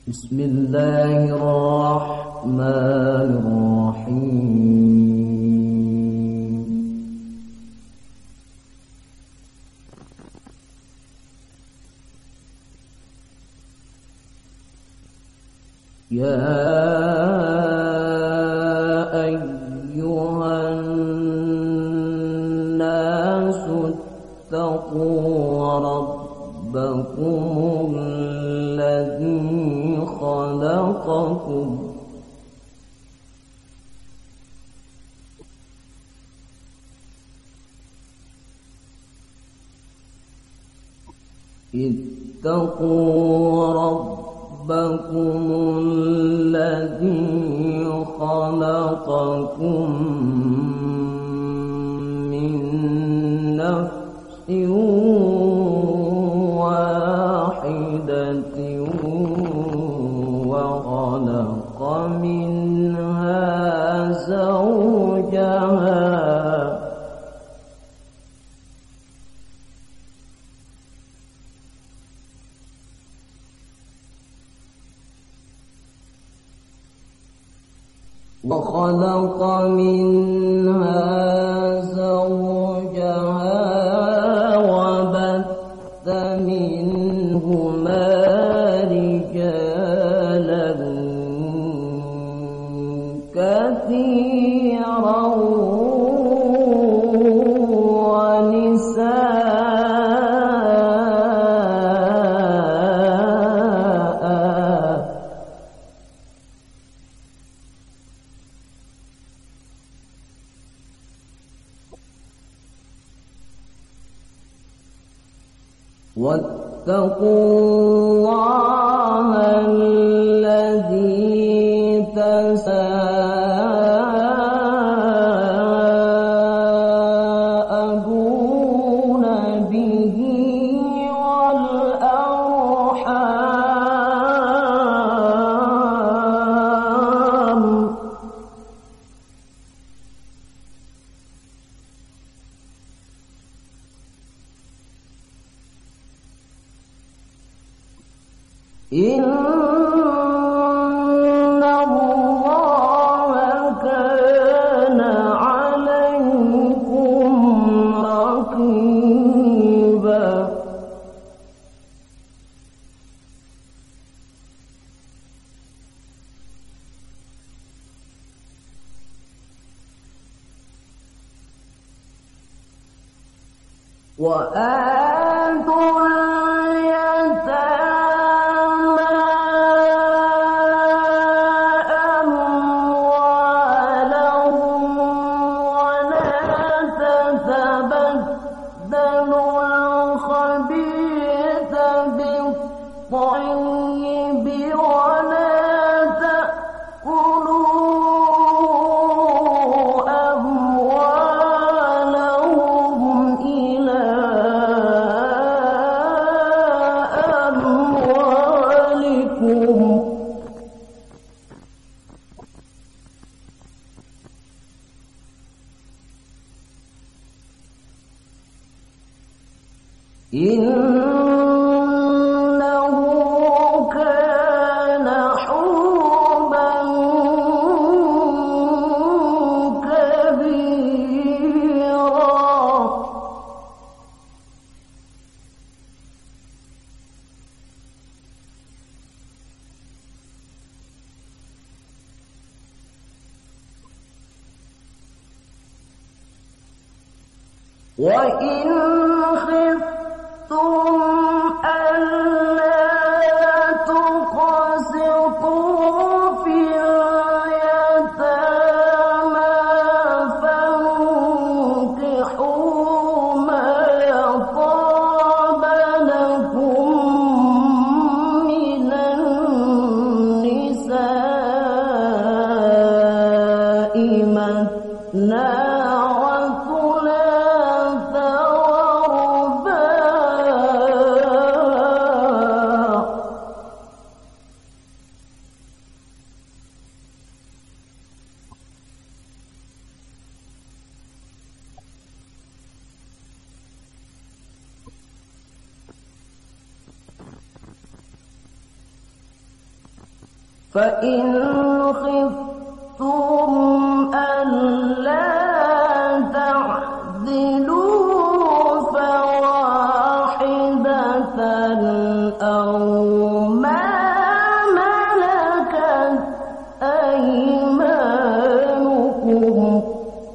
بسم الله الرحمن الرحيم. يا أيها الناس اتقوا ربكم الذي خلقكم اتقوا ربكم الذي خلقكم من نفس واحدة وخلق منها زوجها وبث منهما رجالا كثيرا واتقوا الله الذي تساءلون به والأرحام إن الله كان عليكم رقيبا وآتوا الطيب ولا تأكلوا أموالهم إلى أموالكم إنه كان حوبا كبيرا وإن خفتم ألا تقسطوا في اليتامى فانكحوا ما طاب لكم من النساء مثنى وثلاث ورباع فإن خفتم ألا تعدلوا فواحدة أو ما ملكت أيمانكم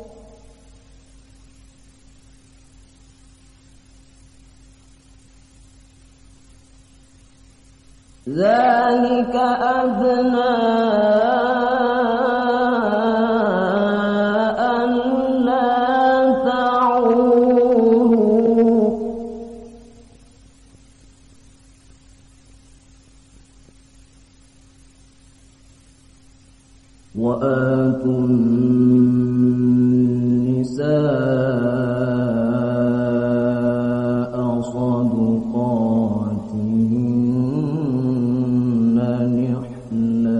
ذلك أدنى ألا تعولوا وآتوا النساء صدقاتهن نحلة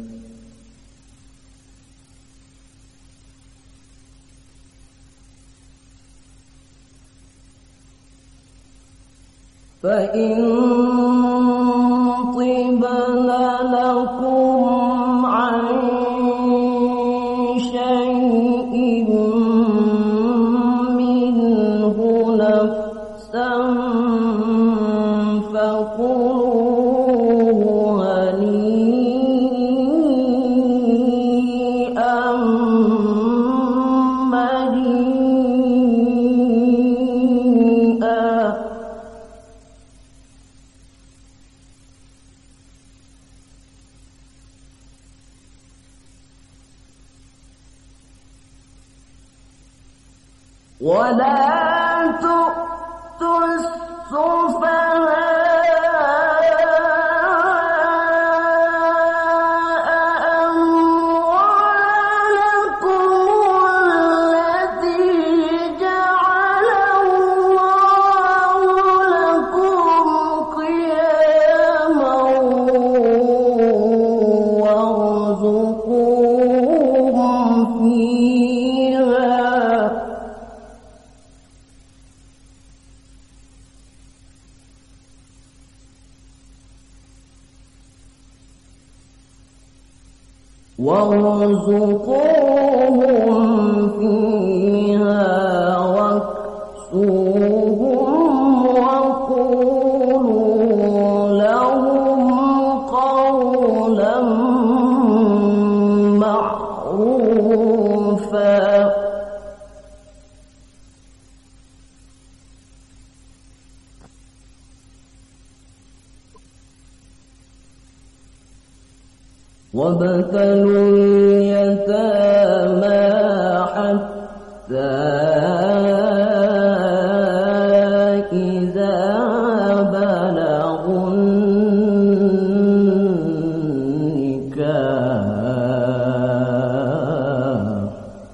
فإن طبن لكم عن شيء منه نفسا فكلوه هنيئا مريئا ولا تؤتوا السفهاء أموالكم التي جعل الله لكم قياما وارزقوهم فيها واكسوهم وقولوا لهم قولا معروفا وابتلوا اليتامى حتى إذا بلغوا النكاح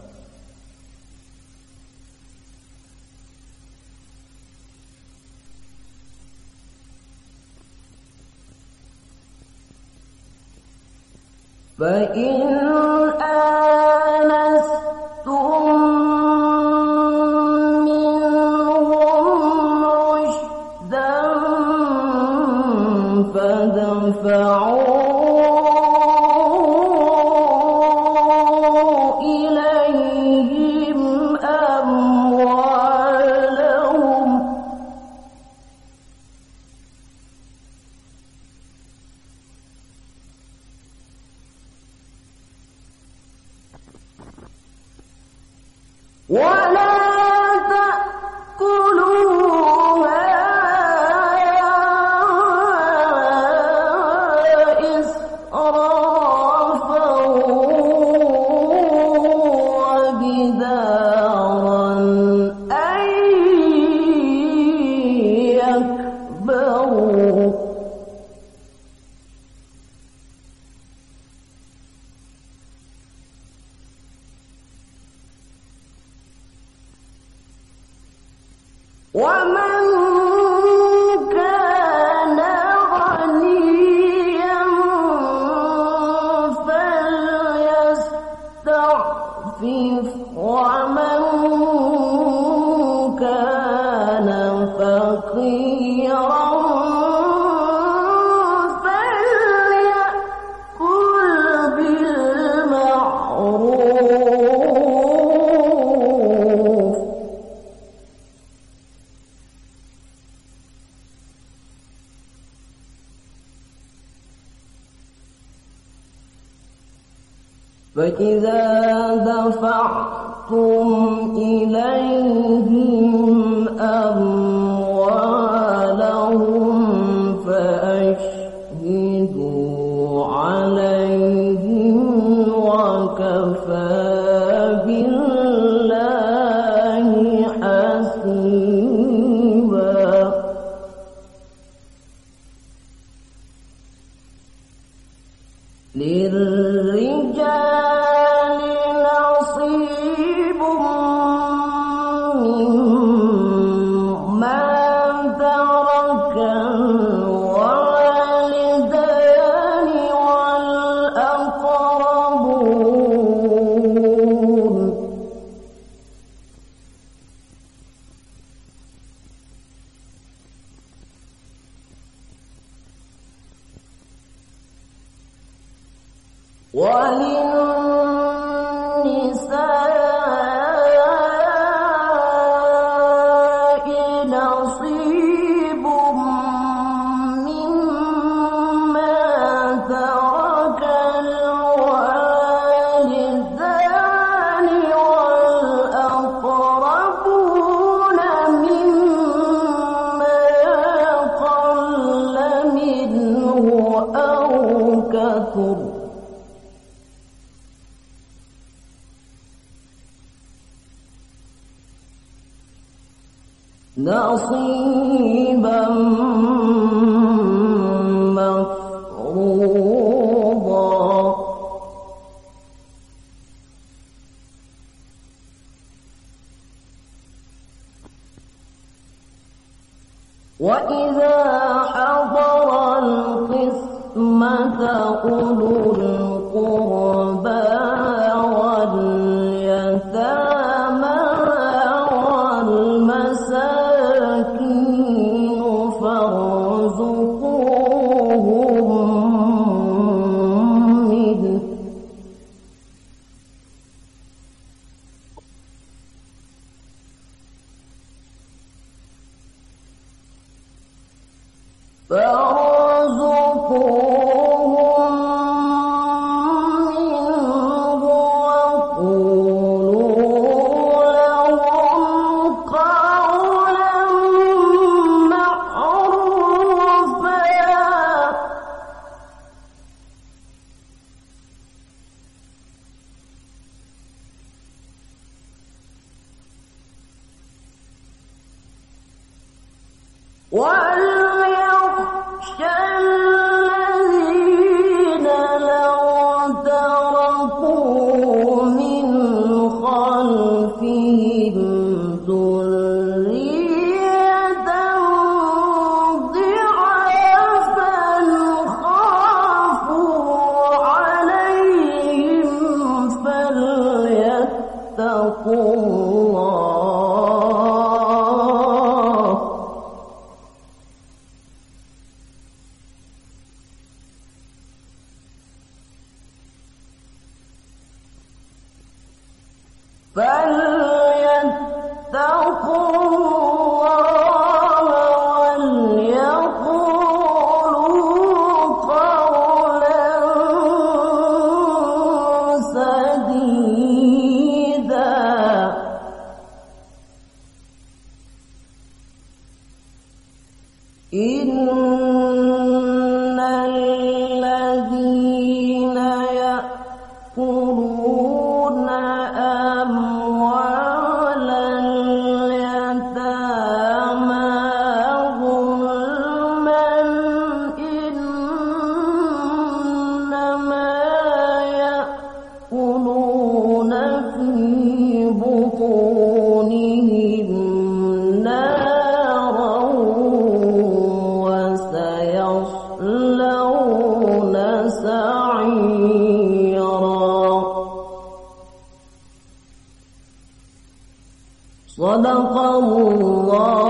فإن آنستم منهم رشدا فادفعوا إليهم أموالهم ولا تأكلوها إسرافا وبدارا أن يكبروا فإذا دفعتم إليهم أموالهم فأشهدوا عليهم وكفى بالله حسيبا. للرجال نصيب مما ترك الوالدان والأقربون وللنساء نصيب مما ترك الوالدان والأقربون مما قل منه أو كثر. نصيبا مفروضا. وإذا حضر القسمة أولو القربى واليتامى والمساكين فارزقوهم منه وليخشى الذين لو تركوا من خلفهم ذرية ضعافا خافوا عليهم فليتقوا الله وليقولوا قولا سديدا. إن الذين يأكلون أموال اليتامى ظلما إنما يأكلون في بطونهم نارا وسيصلون سعيرا. صدق الله